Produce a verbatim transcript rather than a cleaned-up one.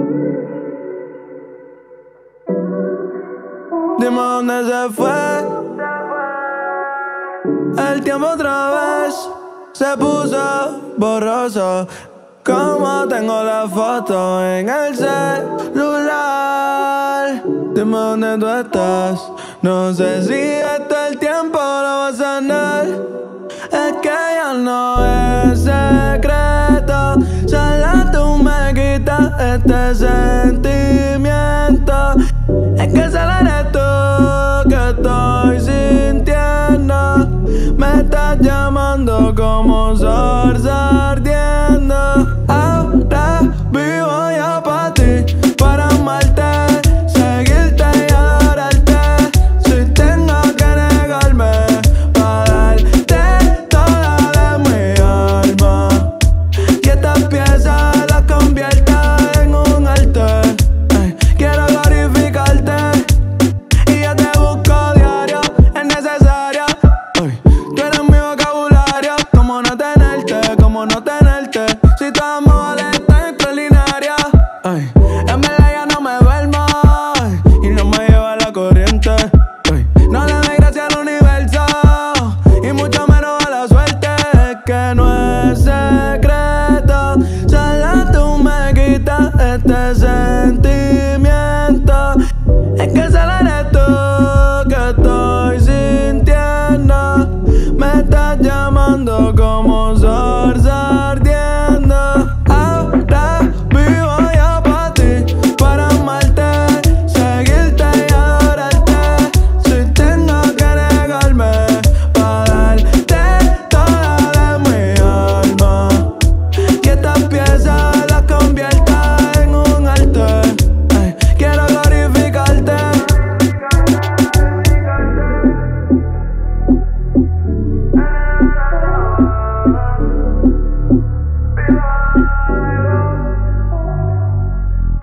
Dime dónde se fue. El tiempo otra vez se puso borroso. Como tengo la foto en el celular. Dime dónde tú estás. No sé si esto el tiempo lo va a sanar. Es que ya no es secreto. Solo tú me quitas este sentimiento. Es que solo eres tú que estoy sintiendo. Me estás llamando como zarza ardiendo.